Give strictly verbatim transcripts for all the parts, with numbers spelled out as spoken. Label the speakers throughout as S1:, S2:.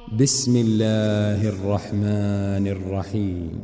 S1: بسم الله الرحمن الرحيم.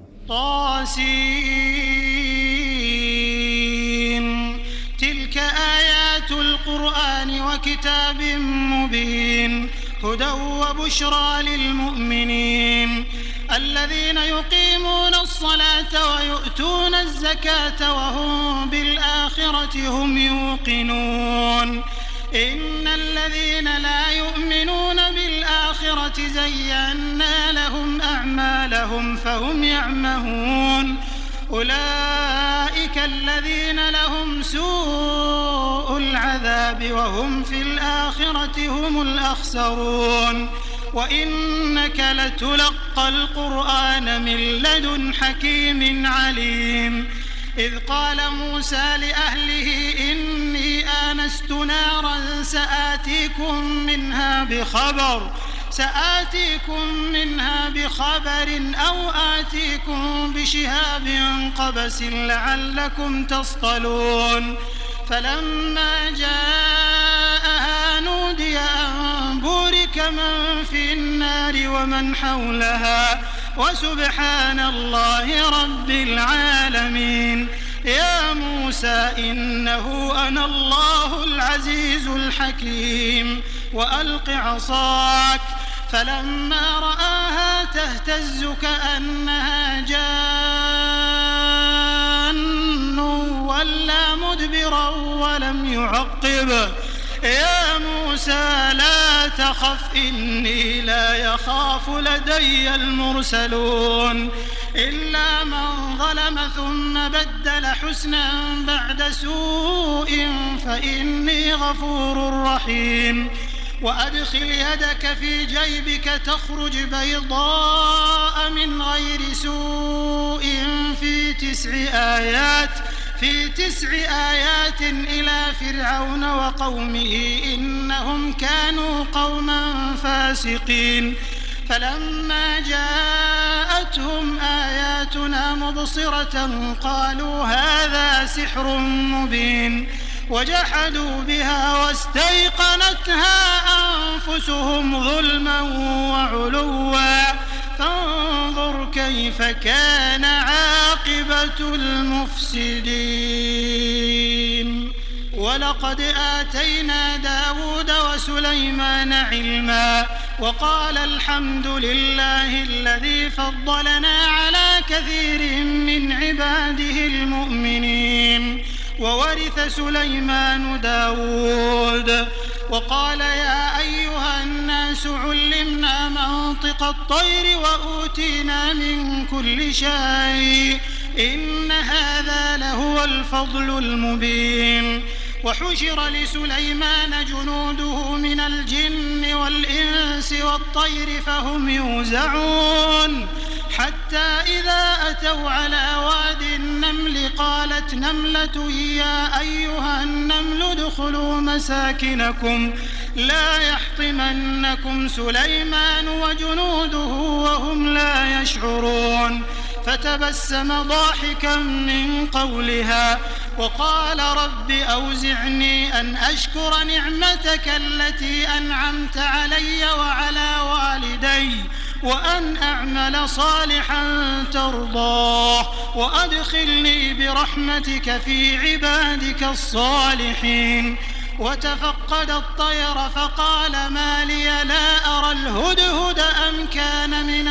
S2: طاسين. تلك آيات القرآن وكتاب مبين هدى وبشرى للمؤمنين الذين يقيمون الصلاة ويؤتون الزكاة وهم بالآخرة هم يوقنون. إن الذين لا يؤمنون بالآخرة زينا لهم أعمالهم فهم يعمهون. أولئك الذين لهم سوء العذاب وهم في الآخرة هم الأخسرون. وإنك لتلقى القرآن من لدن حكيم عليم. إذ قال موسى لأهله إني آنست نارا سآتيكم منها بخبر سآتيكم منها بخبر أو آتيكم بشهاب قبس لعلكم تصطلون. فلما جاءها نودي أن بورك من في النار ومن حولها وسبحان الله رب العالمين. يا موسى إنه أنا الله العزيز الحكيم وألق عصاك. فلما رآها تهتز كأنها جان ولا مدبرا ولم يعقب. يا موسى لا تخف إني لا يخاف لدي المرسلون. إلا من ظلم ثم بدل حسنا بعد سوء فإني غفور رحيم. وأدخل يدك في جيبك تخرج بيضاء من غير سوء في تسع آيات في تسع آيات إلى فرعون وقومه إنهم كانوا قوما فاسقين. فلما جاءتهم آياتنا مبصرة قالوا هذا سحر مبين. وجحدوا بها واستيقنتها أنفسهم ظلما وعلوا فانظر كيف كان عاقبة المفسدين. ولقد آتينا داود وسليمان علما وقال الحمد لله الذي فضلنا على كثير من عباده المؤمنين. وورث سليمان داود وقال يا أيها الناس علمنا منطق الطير وأوتينا من كل شيء إن هذا لهو الفضل المبين. وحشر لسليمان جنوده من الجن والإنس والطير فهم يوزعون حتى إذا أتوا على واد النمل قالت نملة يا أيها النمل ادخلوا مساكنكم لا يحطمنكم سليمان وجنوده وهم لا يشعرون. فتبسم ضاحكا من قولها وقال رب أوزعني أن أشكر نعمتك التي أنعمت علي وعلى والدي وأن أعمل صالحا ترضاه وأدخلني برحمتك في عبادك الصالحين. وتفقد الطير فقال ما لي لا أرى الهدهد أم كان من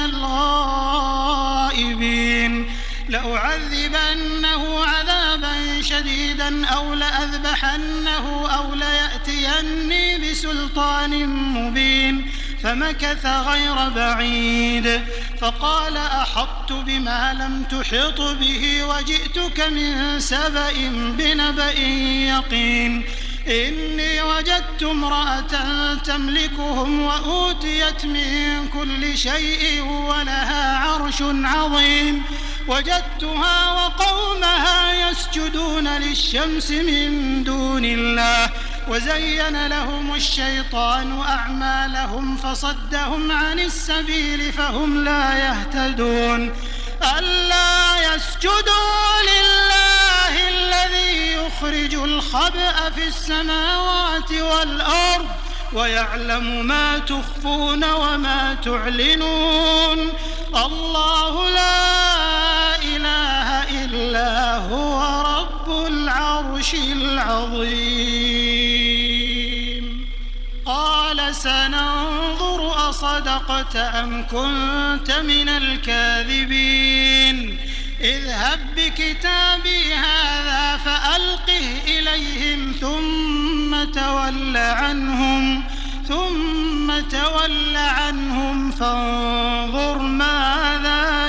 S2: الغائبين. لأعذبنه عذابا شديدا أو لأذبحنه أو ليأتيني بسلطان مبين. فمكث غير بعيد فقال أحطت بما لم تحط به وجئتك من سبأ بنبأ يقين. إني وجدت امرأة تملكهم وأوتيت من كل شيء ولها عرش عظيم. وجدتها وقومها يسجدون للشمس من دون الله وزين لهم الشيطان أعمالهم فصدهم عن السبيل فهم لا يهتدون. ألا يسجدوا لله الذي يخرج الخبأ في السماوات والأرض ويعلم ما تخفون وما تعلنون الله لا إله إلا هو رب العرش العظيم. قال سننظر أصدقت أم كنت من الكاذبين اذهب بكتابي هذا فألقه إليهم ثم تول عنهم ثم تول عنهم فانظر ماذا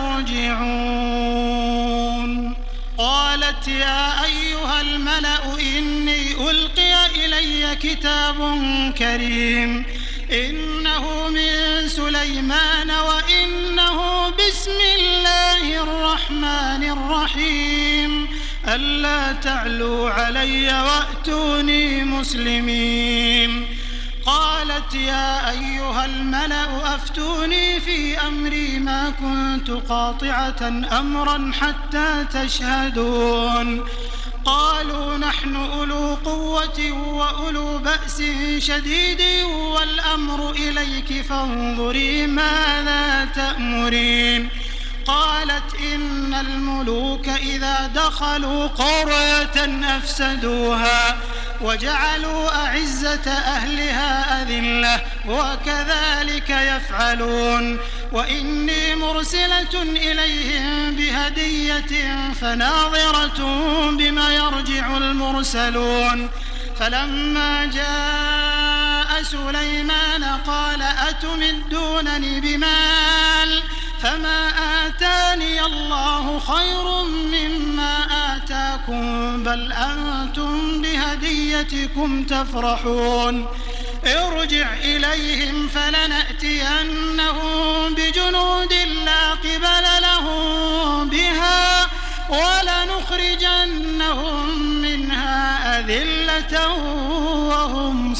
S2: يرجعون. قالت يا أيها الملأ إني ألقي إلي كتاب كريم إنه من سليمان وإنه بسم الله الرحمن الرحيم ألا تعلوا علي وأتوني مسلمين. قالت يا أيها الملأ أفتوني في أمري ما كنت قاطعة أمرا حتى تشهدون. قالوا نحن أولو قوة وأولو بأس شديد والأمر إليك فانظري ماذا تأمرين. قالت إن الملوك إذا دخلوا قرية أفسدوها وجعلوا أعزة أهلها أذلة وكذلك يفعلون. وإني مرسلة إليهم بهدية فناظرة بما يرجع المرسلون. فلما جاء سليمان قال أتمدونني بمال فما آتاني الله خير مما آتاكم بل أنتم بهديتكم تفرحون. ارجع إليهم فلنأتينهم بجنود لا قبل لهم بها ولنخرجنهم منها أذلة وهم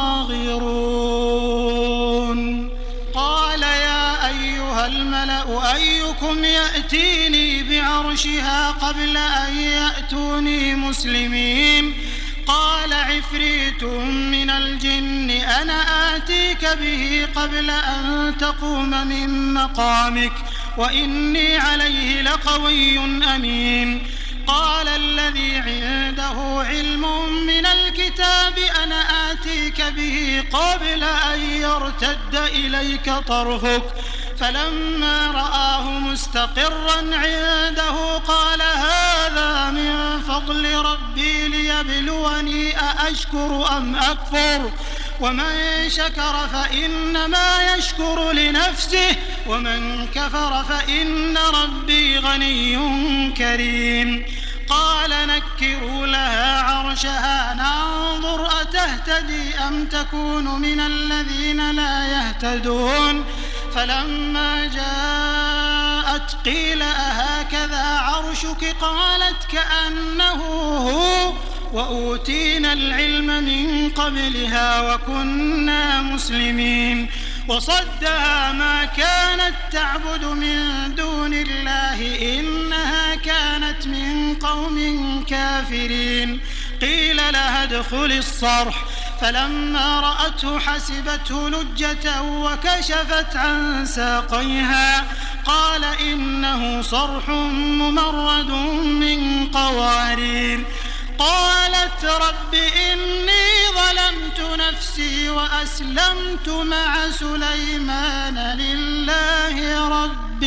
S2: صاغرون. قال يا أيها الملأ أيكم يأتيني بعرشها قبل أن يأتوني مسلمين. قال عفريت من الجن أنا آتيك به قبل أن تقوم من مقامك وإني عليه لقوي أمين. قال الذي عنده علم من الكتاب أنا آتيك به قبل أن يرتد إليك طرفك فلما رآه مستقرا عنده قال هذا من فضل ربي ليبلوني أأشكر أم أكفر ومن شكر فإنما يشكر لنفسه ومن كفر فإن ربي غني كريم. قال نكروا لها عرشها ننظر أتهتدي أم تكون من الذين لا يهتدون. فلما جاءت قيل أهكذا عرشك قالت كأنه هو وأوتينا العلم من قبلها وكنا مسلمين. وصدها ما كانت تعبد من دون الله إنها كانت من قوم كافرين. قيل لها ادخل الصرح فلما رأته حسبته لجة وكشفت عن ساقيها قال إنه صرح ممرد من قوارير. قالت رب إني ظلمت نفسي وأسلمت مع سليمان لله رب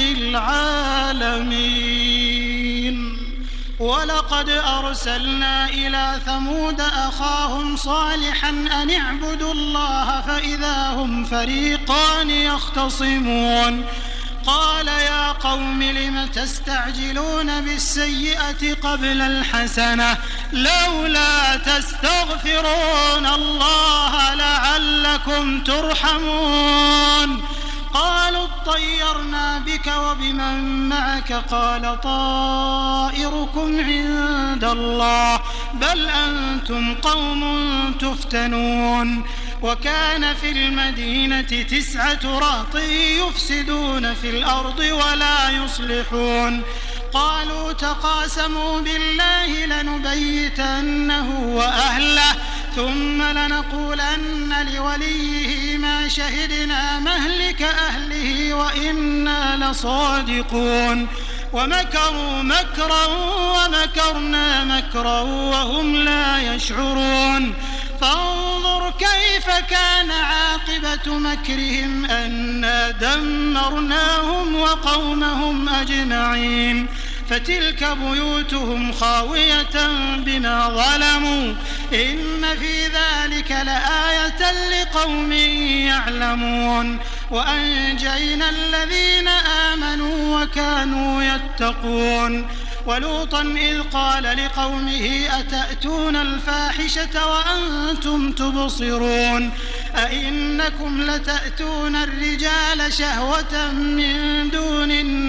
S2: العالمين. ولقد أرسلنا إلى ثمود أخاهم صالحا أن اعبدوا الله فإذا هم فريقان يختصمون. قال يا قوم لم تستعجلون بالسيئة قبل الحسنة لولا تستغفرون الله لعلكم ترحمون. قالوا اطيرنا بك وبمن معك قال طائركم عند الله بل أنتم قوم تفتنون. وكان في المدينة تسعة رهط يفسدون في الأرض ولا يصلحون. قالوا تقاسموا بالله لنبيتنه وأهله ثم لنقولن لوليه ما شهدنا مهلك أهله وإنا لصادقون ومكروا مكرا ومكرنا مكرا وهم لا يشعرون فانظر كيف كان عاقبة مكرهم أنا دمرناهم وقومهم أجمعين فتلك بيوتهم خاوية بما ظلموا إن في ذلك لآية لقوم يعلمون وأنجينا الذين آمنوا وكانوا يتقون ولوطا إذ قال لقومه أتأتون الفاحشة وأنتم تبصرون أئنكم لتأتون الرجال شهوة من دون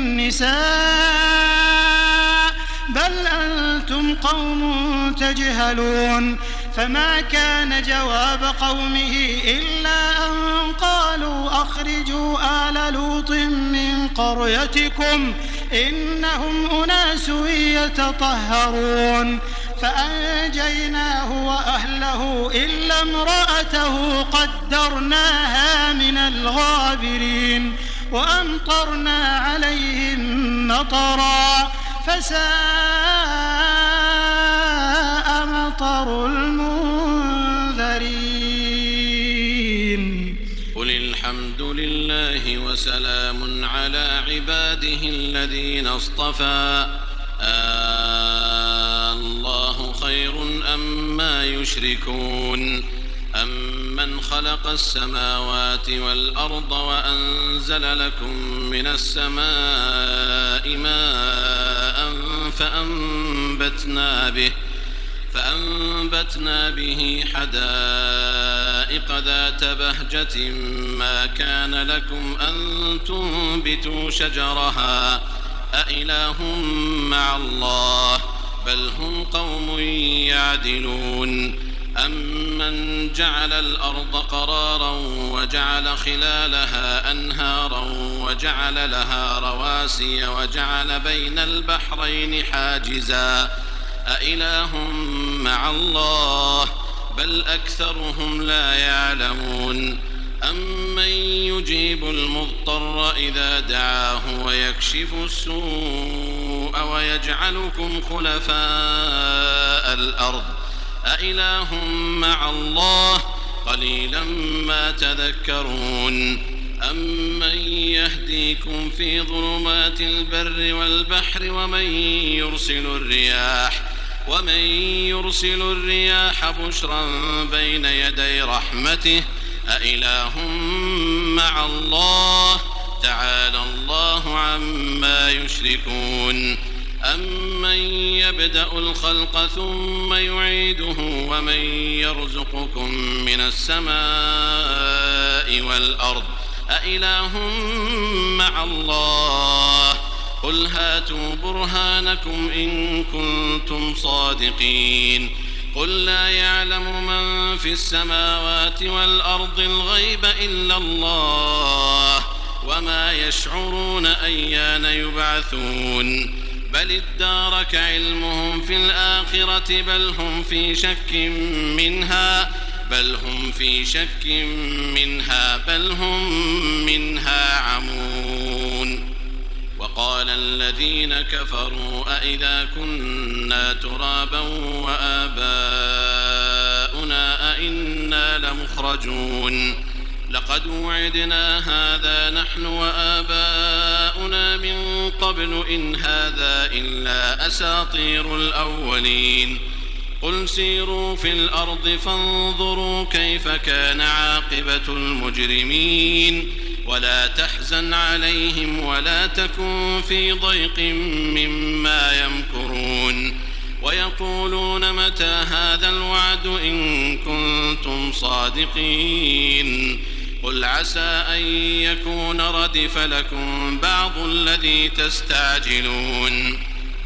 S2: النساء بل أنتم قوم تجهلون فما كان جواب قومه إلا أن قالوا أخرجوا آل لوط من قريتكم إنهم أناس يتطهرون فأنجيناه وأهله إلا امرأته قدرناها من الغابرين وأمطرنا عليهم مطرا فساء مطر المنذرين
S3: قل الحمد لله وسلام على عباده الذين اصطفى آه الله خير أما يشركون أمن خلق السماوات والأرض وأنزل لكم من السماء ماء فأنبتنا به فأنبتنا به حدائق ذات بهجة ما كان لكم أن تنبتوا شجرها أإله مع الله بل هم قوم يعدلون أمن جعل الأرض قرارا وجعل خلالها أنهارا وجعل لها رواسي وجعل بين البحرين حاجزا أإله مع الله بل أكثرهم لا يعلمون أمن يجيب المضطر إذا دعاه ويكشف السوء ويجعلكم خلفاء الأرض أإله مع الله قليلا ما تذكرون أمن يهديكم في ظلمات البر والبحر ومن يرسل الرياح ومن يرسل الرياح بشرا بين يدي رحمته أإله مع الله تعالى الله عما يشركون أمن يبدأ الخلق ثم يعيده ومن يرزقكم من السماء والأرض أإله مع الله قل هاتوا برهانكم إن كنتم صادقين قل لا يعلم من في السماوات والأرض الغيب إلا الله وما يشعرون أيان يبعثون بل ادارك علمهم في الآخرة بل هم في شك منها بل هم في شك منها بل هم منها عمون وقال الذين كفروا أئذا كنا ترابا وآباؤنا أئنا لمخرجون لقد وعدنا هذا نحن وآباؤنا من قبل إن هذا إلا أساطير الأولين قل سيروا في الأرض فانظروا كيف كان عاقبة المجرمين ولا تحزن عليهم ولا تكن في ضيق مما يمكرون ويقولون متى هذا الوعد إن كنتم صادقين قل عسى أن يكون ردف لكم بعض الذي تستعجلون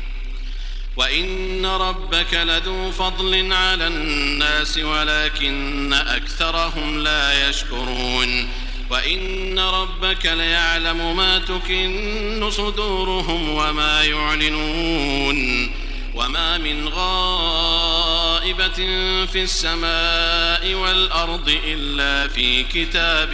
S3: وإن ربك لذو فضل على الناس ولكن أكثرهم لا يشكرون وإن ربك ليعلم ما تكن صدورهم وما يعلنون وما من غائبة غائبة في السماء والأرض إلا في كتاب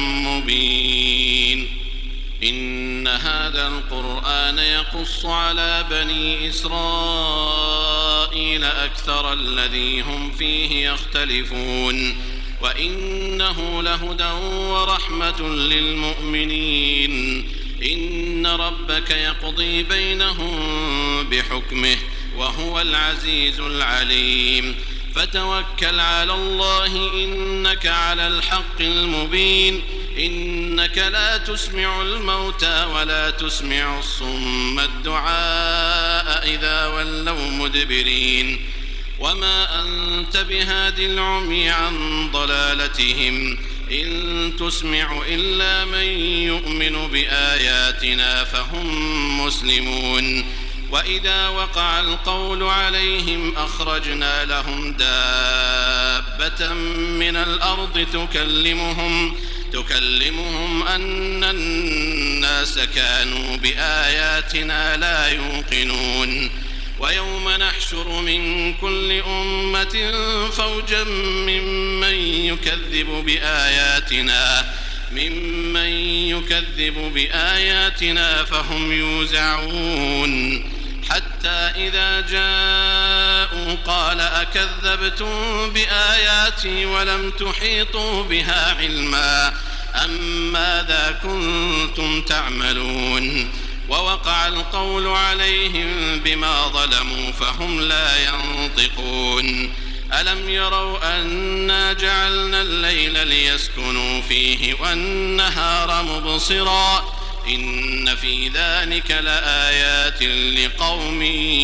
S3: مبين إن هذا القرآن يقص على بني إسرائيل أكثر الذي هم فيه يختلفون وإنه لهدى ورحمة للمؤمنين إن ربك يقضي بينهم بحكمه وهو العزيز العليم فتوكل على الله إنك على الحق المبين إنك لا تسمع الموتى ولا تسمع الصم الدعاء إذا ولوا مدبرين وما أنت بهاد العمي عن ضلالتهم إن تسمع إلا من يؤمن بآياتنا فهم مسلمون وإذا وقع القول عليهم أخرجنا لهم دابة من الأرض تكلمهم تكلمهم أن الناس كانوا بآياتنا لا يوقنون ويوم نحشر من كل أمة فوجا ممن يكذب بآياتنا ممن يكذب بآياتنا فهم يوزعون حتى إذا جاءوا قال أكذبتم بآياتي ولم تحيطوا بها علما أم ماذا كنتم تعملون ووقع القول عليهم بما ظلموا فهم لا ينطقون ألم يروا أنا جعلنا الليل ليسكنوا فيه والنهار مبصرا إن في ذلك لآيات لقوم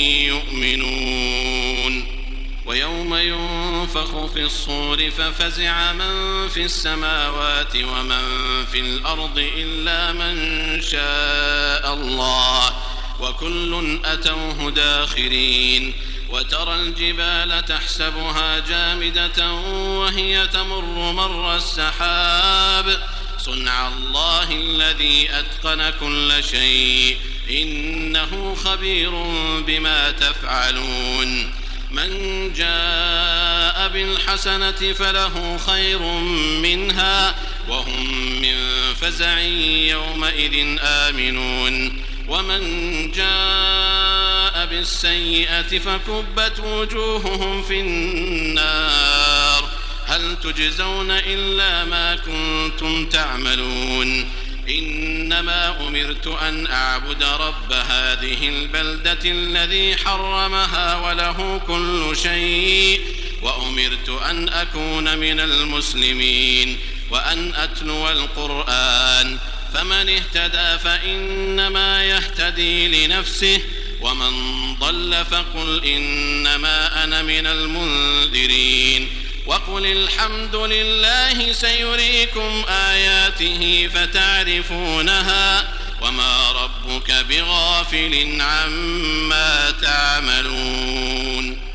S3: يؤمنون ويوم ينفخ في الصور ففزع من في السماوات ومن في الأرض إلا من شاء الله وكل أتوه داخرين وترى الجبال تحسبها جامدة وهي تمر مر السحاب صنع الله الذي أتقن كل شيء إنه خبير بما تفعلون من جاء بالحسنة فله خير منها وهم من فزع يومئذ آمنون ومن جاء بالسيئة فكبت وجوههم في النار هل تجزون إلا ما كنتم تعملون إنما أمرت أن أعبد رب هذه البلدة الذي حرمها وله كل شيء وأمرت أن أكون من المسلمين وأن أتلو القرآن فمن اهتدى فإنما يهتدي لنفسه ومن ضل فقل إنما أنا من المنذرين وقل الحمد لله سيريكم آياته فتعرفونها وما ربك بغافل عما تعملون